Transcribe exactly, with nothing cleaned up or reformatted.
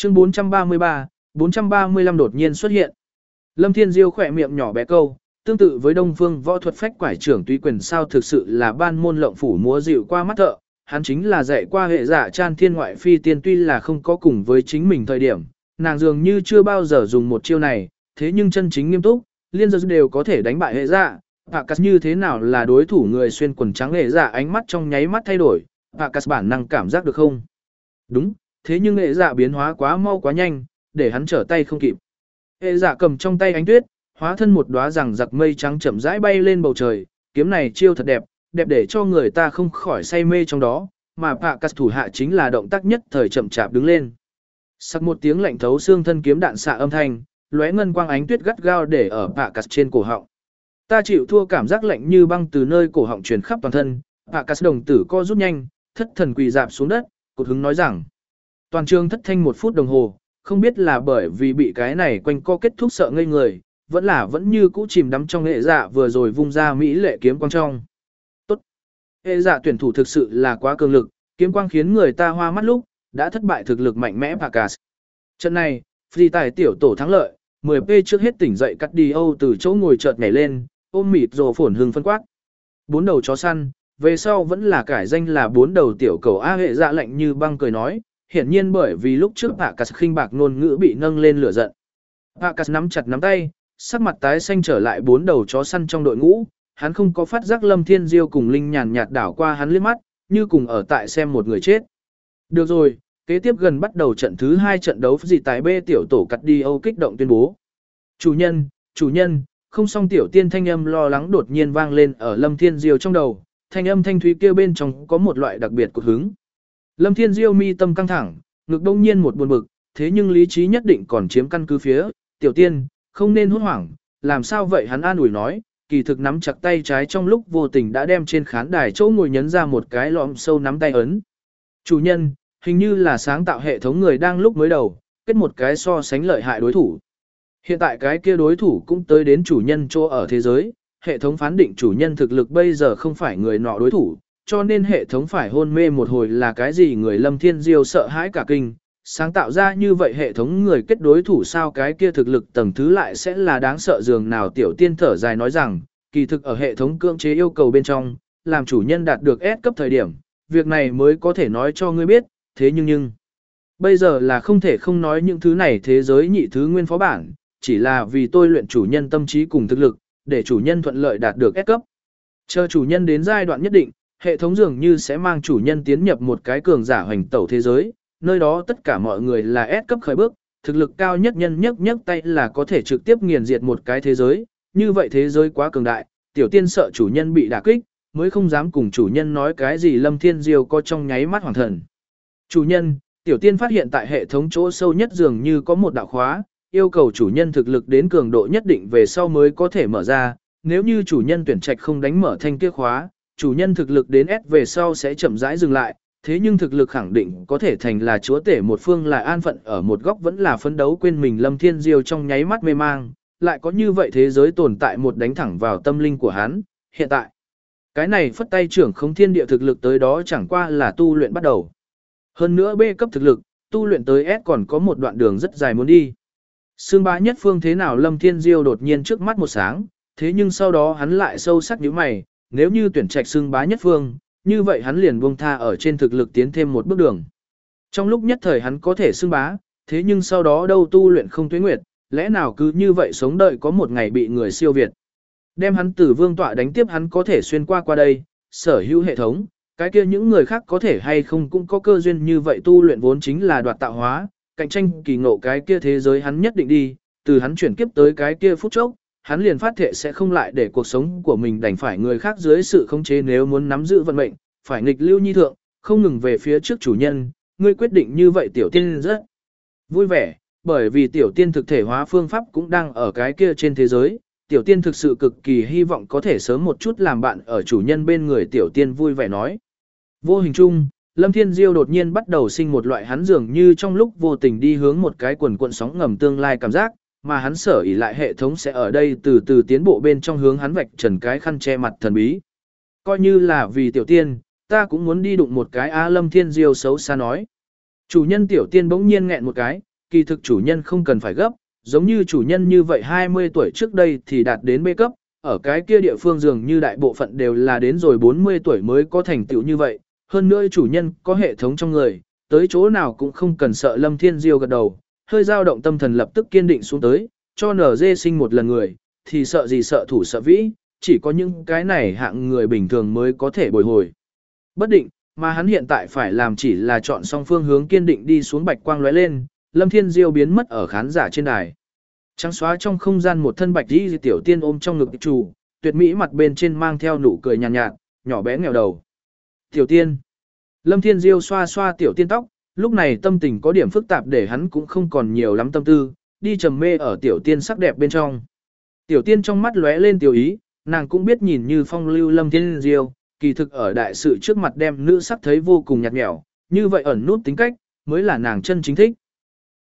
Chương bốn trăm ba mươi ba, bốn trăm ba mươi lăm đột nhiên xuất hiện. Lâm Thiên Diêu khỏe miệng nhỏ bé câu, tương tự với Đông Phương võ thuật phách quải trưởng túy quyền sao thực sự là ban môn lộng phủ múa dịu qua mắt thợ, hắn chính là dạy qua hệ giả Chan Thiên ngoại phi tiên tuy là không có cùng với chính mình thời điểm, nàng dường như chưa bao giờ dùng một chiêu này, thế nhưng chân chính nghiêm túc, liên giờ đều có thể đánh bại hệ giả. Hạ Cát như thế nào là đối thủ người xuyên quần trắng hệ giả ánh mắt trong nháy mắt thay đổi, Hạ Cát bản năng cảm giác được không? Đúng, thế nhưng hệ giả biến hóa quá mau quá nhanh, để hắn trở tay không kịp. Hệ giả cầm trong tay ánh tuyết, hóa thân một đóa rằng giặc mây trắng chậm rãi bay lên bầu trời, kiếm này chiêu thật đẹp, đẹp để cho người ta không khỏi say mê trong đó, mà Hạ Cát thủ hạ chính là động tác nhất thời chậm chạp đứng lên. Sắc một tiếng lạnh thấu xương thân kiếm đạn xạ âm thanh, lóe ngân quang ánh tuyết gắt gao để ở Hạ Cát trên cổ họng. Ta chịu thua cảm giác lạnh như băng từ nơi cổ họng truyền khắp toàn thân, Hạ Cát đồng tử co rút nhanh, thất thần quỳ dạp xuống đất, cột hứng nói rằng. Toàn trường thất thanh một phút đồng hồ, không biết là bởi vì bị cái này quanh co kết thúc sợ ngây người, vẫn là vẫn như cũ chìm đắm trong hệ dạ vừa rồi vung ra mỹ lệ kiếm quang trong. Tốt. Hệ dạ tuyển thủ thực sự là quá cường lực, kiếm quang khiến người ta hoa mắt lúc, đã thất bại thực lực mạnh mẽ Hạ Cát. Trận này, phi tài tiểu tổ thắng lợi, mười p trước hết tỉnh dậy cắt đi Âu từ chỗ ngồi chợt nhảy lên, ôm mịt rồ phổn hưng phân quát. Bốn đầu chó săn, về sau vẫn là cải danh là bốn đầu tiểu cầu A hệ dạ lạnh như băng cười nói, hiển nhiên bởi vì lúc trước Hạ Cát khinh bạc ngôn ngữ bị nâng lên lửa giận. Hạ Cát nắm chặt nắm tay, sắc mặt tái xanh trở lại bốn đầu chó săn trong đội ngũ, hắn không có phát giác Lâm Thiên Diêu cùng Linh nhàn nhạt đảo qua hắn liếc mắt, như cùng ở tại xem một người chết. Được rồi, kế tiếp gần bắt đầu trận thứ hai trận đấu gì tại B tiểu tổ cắt đi Âu kích động tuyên bố. Chủ nhân, chủ nhân, không xong tiểu tiên thanh âm lo lắng đột nhiên vang lên ở Lâm Thiên Diêu trong đầu, thanh âm thanh thúy kia bên trong có một loại đặc biệt cột hứng. Lâm Thiên Diêu mi tâm căng thẳng, ngực đông nhiên một buồn bực, thế nhưng lý trí nhất định còn chiếm căn cứ phía, tiểu tiên, không nên hốt hoảng, làm sao vậy hắn an ủi nói, kỳ thực nắm chặt tay trái trong lúc vô tình đã đem trên khán đài chỗ ngồi nhấn ra một cái lõm sâu nắm tay ấn. Chủ nhân, hình như là sáng tạo hệ thống người đang lúc mới đầu, kết một cái so sánh lợi hại đối thủ. Hiện tại cái kia đối thủ cũng tới đến chủ nhân chỗ ở thế giới, hệ thống phán định chủ nhân thực lực bây giờ không phải người nọ đối thủ, cho nên hệ thống phải hôn mê một hồi là cái gì người Lâm Thiên Diêu sợ hãi cả kinh, sáng tạo ra như vậy hệ thống người kết đối thủ sao cái kia thực lực tầng thứ lại sẽ là đáng sợ dường nào tiểu tiên thở dài nói rằng, kỳ thực ở hệ thống cưỡng chế yêu cầu bên trong, làm chủ nhân đạt được S cấp thời điểm, việc này mới có thể nói cho ngươi biết, thế nhưng nhưng, bây giờ là không thể không nói những thứ này thế giới nhị thứ nguyên phó bản, chỉ là vì tôi luyện chủ nhân tâm trí cùng thực lực, để chủ nhân thuận lợi đạt được S cấp. Chờ chủ nhân đến giai đoạn nhất định, hệ thống dường như sẽ mang chủ nhân tiến nhập một cái cường giả hoành tẩu thế giới, nơi đó tất cả mọi người là S cấp khởi bước, thực lực cao nhất nhân nhấc nhấc tay là có thể trực tiếp nghiền diệt một cái thế giới, như vậy thế giới quá cường đại, tiểu tiên sợ chủ nhân bị đả kích, mới không dám cùng chủ nhân nói cái gì Lâm Thiên Diêu có trong nháy mắt hoàng thần. Chủ nhân, tiểu tiên phát hiện tại hệ thống chỗ sâu nhất dường như có một đạo khóa, yêu cầu chủ nhân thực lực đến cường độ nhất định về sau mới có thể mở ra, nếu như chủ nhân tuyển trạch không đánh mở thanh kia khóa, chủ nhân thực lực đến S về sau sẽ chậm rãi dừng lại, thế nhưng thực lực khẳng định có thể thành là chúa tể một phương là an phận ở một góc vẫn là phấn đấu quên mình Lâm Thiên Diêu trong nháy mắt mê mang, lại có như vậy thế giới tồn tại một đánh thẳng vào tâm linh của hắn, hiện tại. Cái này phất tay trưởng không thiên địa thực lực tới đó chẳng qua là tu luyện bắt đầu. Hơn nữa B cấp thực lực, tu luyện tới S còn có một đoạn đường rất dài muốn đi. Sương bá nhất phương thế nào Lâm Thiên Diêu đột nhiên trước mắt một sáng, thế nhưng sau đó hắn lại sâu sắc nhíu mày, nếu như tuyển trạch sương bá nhất phương, như vậy hắn liền buông tha ở trên thực lực tiến thêm một bước đường. Trong lúc nhất thời hắn có thể sương bá, thế nhưng sau đó đâu tu luyện không tuế nguyệt, lẽ nào cứ như vậy sống đợi có một ngày bị người siêu việt. Đem hắn từ vương tọa đánh tiếp hắn có thể xuyên qua qua đây, sở hữu hệ thống, cái kia những người khác có thể hay không cũng có cơ duyên như vậy tu luyện vốn chính là đoạt tạo hóa, cạnh tranh kỳ ngộ cái kia thế giới hắn nhất định đi, từ hắn chuyển kiếp tới cái kia phút chốc, hắn liền phát thệ sẽ không lại để cuộc sống của mình đành phải người khác dưới sự khống chế nếu muốn nắm giữ vận mệnh, phải nghịch lưu nhi thượng, không ngừng về phía trước chủ nhân, ngươi quyết định như vậy tiểu tiên rất vui vẻ, bởi vì tiểu tiên thực thể hóa phương pháp cũng đang ở cái kia trên thế giới, tiểu tiên thực sự cực kỳ hy vọng có thể sớm một chút làm bạn ở chủ nhân bên người tiểu tiên vui vẻ nói. Vô hình chung, Lâm Thiên Diêu đột nhiên bắt đầu sinh một loại hắn dường như trong lúc vô tình đi hướng một cái quần cuộn sóng ngầm tương lai cảm giác, mà hắn sở ỷ lại hệ thống sẽ ở đây từ từ tiến bộ bên trong hướng hắn vạch trần cái khăn che mặt thần bí. Coi như là vì tiểu tiên, ta cũng muốn đi đụng một cái A Lâm Thiên Diêu xấu xa nói. Chủ nhân tiểu tiên bỗng nhiên nghẹn một cái, kỳ thực chủ nhân không cần phải gấp, giống như chủ nhân như vậy hai mươi tuổi trước đây thì đạt đến B cấp, ở cái kia địa phương dường như đại bộ phận đều là đến rồi bốn mươi tuổi mới có thành tựu như vậy, hơn nữa chủ nhân có hệ thống trong người, tới chỗ nào cũng không cần sợ. Lâm Thiên Diêu gật đầu, hơi dao động tâm thần lập tức kiên định xuống tới, cho en giê sinh một lần người, thì sợ gì sợ thủ sợ vĩ, chỉ có những cái này hạng người bình thường mới có thể bồi hồi. Bất định, mà hắn hiện tại phải làm chỉ là chọn xong phương hướng kiên định đi xuống, bạch quang lóe lên, Lâm Thiên Diêu biến mất ở khán giả trên đài. Trắng xóa trong không gian một thân bạch y tiểu tiên ôm trong ngực chủ, tuyệt mỹ mặt bên trên mang theo nụ cười nhàn nhạt, nhạt, nhỏ bé nghèo đầu. Tiểu tiên. Lâm Thiên Diêu xoa xoa tiểu tiên tóc, lúc này tâm tình có điểm phức tạp để hắn cũng không còn nhiều lắm tâm tư, đi trầm mê ở tiểu tiên sắc đẹp bên trong. Tiểu tiên trong mắt lóe lên tiểu ý, nàng cũng biết nhìn như phong lưu Lâm Thiên Diêu, kỳ thực ở đại sự trước mặt đem nữ sắc thấy vô cùng nhạt nhẽo, như vậy ẩn nút tính cách, mới là nàng chân chính thích.